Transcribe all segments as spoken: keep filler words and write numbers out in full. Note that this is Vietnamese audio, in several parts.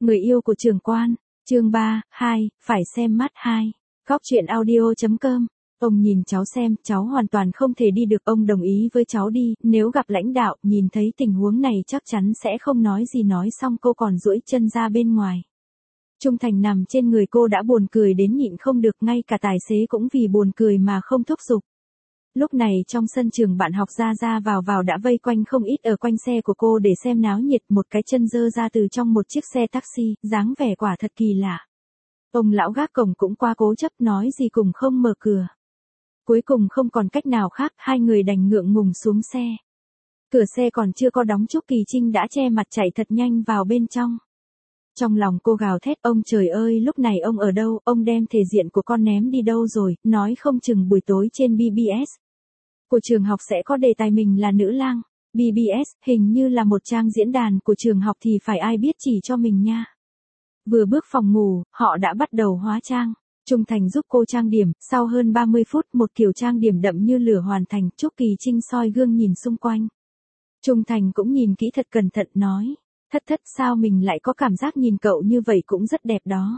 Người yêu của trưởng quan, chương ba, hai, phải xem mắt hai. Góc truyện audio chấm com. Ông nhìn cháu xem, cháu hoàn toàn không thể đi được, ông đồng ý với cháu đi, nếu gặp lãnh đạo, nhìn thấy tình huống này chắc chắn sẽ không nói gì, nói xong cô còn duỗi chân ra bên ngoài. Trung Thành nằm trên người cô đã buồn cười đến nhịn không được, ngay cả tài xế cũng vì buồn cười mà không thúc giục. Lúc này trong sân trường bạn học ra ra vào vào đã vây quanh không ít ở quanh xe của cô để xem náo nhiệt, một cái chân giơ ra từ trong một chiếc xe taxi, dáng vẻ quả thật kỳ lạ. Ông lão gác cổng cũng qua cố chấp nói gì cùng không mở cửa. Cuối cùng không còn cách nào khác, hai người đành ngượng ngùng xuống xe. Cửa xe còn chưa có đóng, Trúc Kỳ Trinh đã che mặt chạy thật nhanh vào bên trong. Trong lòng cô gào thét, ông trời ơi, lúc này ông ở đâu, ông đem thể diện của con ném đi đâu rồi, nói không chừng buổi tối trên bê bê ét của trường học sẽ có đề tài mình là nữ lang. bê bê ét hình như là một trang diễn đàn của trường học thì phải ai biết chỉ cho mình nha. Vừa bước phòng ngủ, họ đã bắt đầu hóa trang. Trung Thành giúp cô trang điểm, sau hơn ba mươi phút một kiểu trang điểm đậm như lửa hoàn thành, Trúc Kỳ Trinh soi gương nhìn xung quanh. Trung Thành cũng nhìn kỹ thật cẩn thận nói, thất thất sao mình lại có cảm giác nhìn cậu như vậy cũng rất đẹp đó.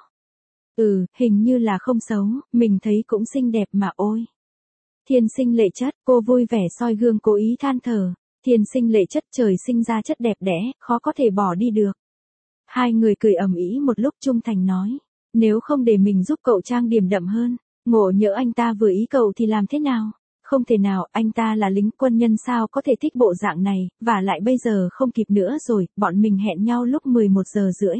Ừ, hình như là không xấu, mình thấy cũng xinh đẹp mà ôi. Thiên sinh lệ chất, cô vui vẻ soi gương cố ý than thở, thiên sinh lệ chất, trời sinh ra chất đẹp đẽ, khó có thể bỏ đi được. Hai người cười ầm ĩ một lúc, Trung Thành nói, nếu không để mình giúp cậu trang điểm đậm hơn, ngộ nhỡ anh ta vừa ý cậu thì làm thế nào? Không thể nào, anh ta là lính quân nhân sao có thể thích bộ dạng này, và lại bây giờ không kịp nữa rồi, bọn mình hẹn nhau lúc mười một giờ rưỡi.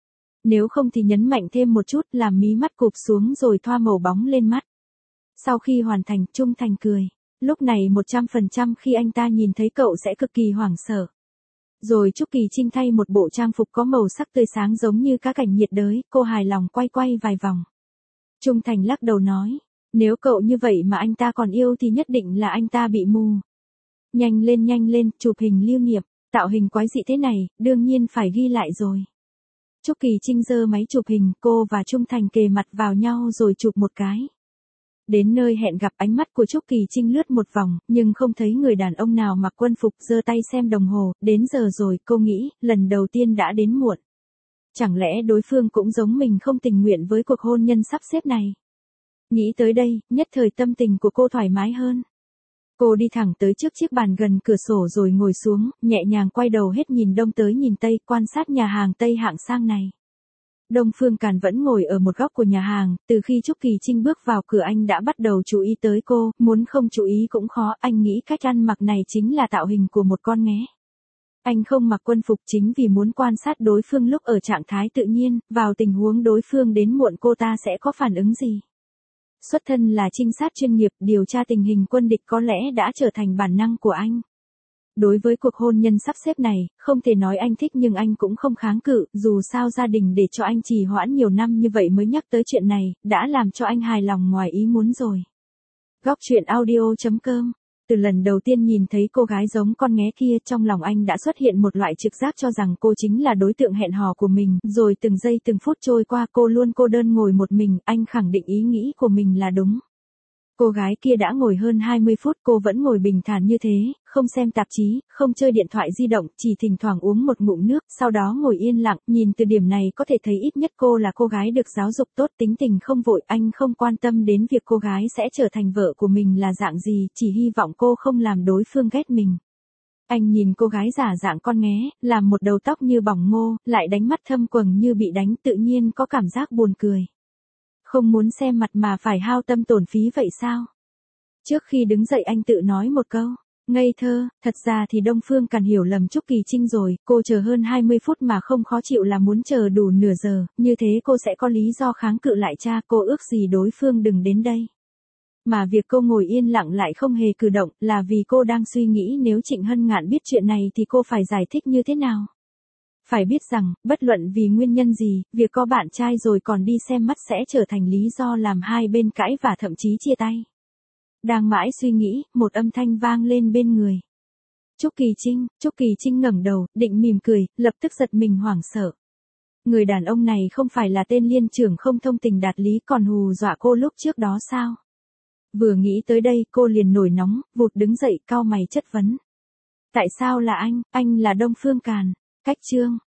Nếu không thì nhấn mạnh thêm một chút, làm mí mắt cụp xuống rồi thoa màu bóng lên mắt. Sau khi hoàn thành, Trung Thành cười. Lúc này một trăm phần trăm khi anh ta nhìn thấy cậu sẽ cực kỳ hoảng sợ. Rồi Trúc Kỳ Trinh thay một bộ trang phục có màu sắc tươi sáng giống như cá cảnh nhiệt đới, cô hài lòng quay quay vài vòng. Trung Thành lắc đầu nói, nếu cậu như vậy mà anh ta còn yêu thì nhất định là anh ta bị mù. Nhanh lên nhanh lên, chụp hình lưu niệm, tạo hình quái dị thế này, đương nhiên phải ghi lại rồi. Trúc Kỳ Trinh giơ máy chụp hình, cô và Trung Thành kề mặt vào nhau rồi chụp một cái. Đến nơi hẹn gặp, ánh mắt của Trúc Kỳ Trinh lướt một vòng, nhưng không thấy người đàn ông nào mặc quân phục, giơ tay xem đồng hồ, đến giờ rồi, cô nghĩ, lần đầu tiên đã đến muộn. Chẳng lẽ đối phương cũng giống mình không tình nguyện với cuộc hôn nhân sắp xếp này? Nghĩ tới đây, nhất thời tâm tình của cô thoải mái hơn. Cô đi thẳng tới trước chiếc bàn gần cửa sổ rồi ngồi xuống, nhẹ nhàng quay đầu hết nhìn đông tới nhìn tây, quan sát nhà hàng Tây hạng sang này. Đông Phương Càn vẫn ngồi ở một góc của nhà hàng, từ khi Trúc Kỳ Trinh bước vào cửa anh đã bắt đầu chú ý tới cô, muốn không chú ý cũng khó, anh nghĩ cách ăn mặc này chính là tạo hình của một con nghé. Anh không mặc quân phục chính vì muốn quan sát đối phương lúc ở trạng thái tự nhiên, vào tình huống đối phương đến muộn cô ta sẽ có phản ứng gì. Xuất thân là trinh sát chuyên nghiệp, điều tra tình hình quân địch có lẽ đã trở thành bản năng của anh. Đối với cuộc hôn nhân sắp xếp này, không thể nói anh thích nhưng anh cũng không kháng cự, dù sao gia đình để cho anh trì hoãn nhiều năm như vậy mới nhắc tới chuyện này, đã làm cho anh hài lòng ngoài ý muốn rồi. Góc truyện audio chấm com. Từ lần đầu tiên nhìn thấy cô gái giống con nghé kia, trong lòng anh đã xuất hiện một loại trực giác cho rằng cô chính là đối tượng hẹn hò của mình, rồi từng giây từng phút trôi qua cô luôn cô đơn ngồi một mình, anh khẳng định ý nghĩ của mình là đúng. Cô gái kia đã ngồi hơn hai mươi phút, cô vẫn ngồi bình thản như thế, không xem tạp chí, không chơi điện thoại di động, chỉ thỉnh thoảng uống một ngụm nước, sau đó ngồi yên lặng, nhìn từ điểm này có thể thấy ít nhất cô là cô gái được giáo dục tốt, tính tình không vội, anh không quan tâm đến việc cô gái sẽ trở thành vợ của mình là dạng gì, chỉ hy vọng cô không làm đối phương ghét mình. Anh nhìn cô gái giả dạng con nghé, làm một đầu tóc như bỏng ngô, lại đánh mắt thâm quầng như bị đánh, tự nhiên có cảm giác buồn cười. Không muốn xem mặt mà phải hao tâm tổn phí vậy sao? Trước khi đứng dậy anh tự nói một câu, ngây thơ, thật ra thì Đông Phương Càn hiểu lầm Trúc Kỳ Trinh rồi, cô chờ hơn hai mươi phút mà không khó chịu là muốn chờ đủ nửa giờ, như thế cô sẽ có lý do kháng cự lại cha, cô ước gì đối phương đừng đến đây. Mà việc cô ngồi yên lặng lại không hề cử động, là vì cô đang suy nghĩ nếu Trịnh Hân Ngạn biết chuyện này thì cô phải giải thích như thế nào. Phải biết rằng, bất luận vì nguyên nhân gì, việc có bạn trai rồi còn đi xem mắt sẽ trở thành lý do làm hai bên cãi và thậm chí chia tay. Đang mãi suy nghĩ, một âm thanh vang lên bên người. Trúc Kỳ Trinh, Trúc Kỳ Trinh ngẩng đầu, định mỉm cười, lập tức giật mình hoảng sợ. Người đàn ông này không phải là tên liên trưởng không thông tình đạt lý còn hù dọa cô lúc trước đó sao? Vừa nghĩ tới đây cô liền nổi nóng, vụt đứng dậy cau mày chất vấn. Tại sao là anh, anh là Đông Phương Càn? Cách chương.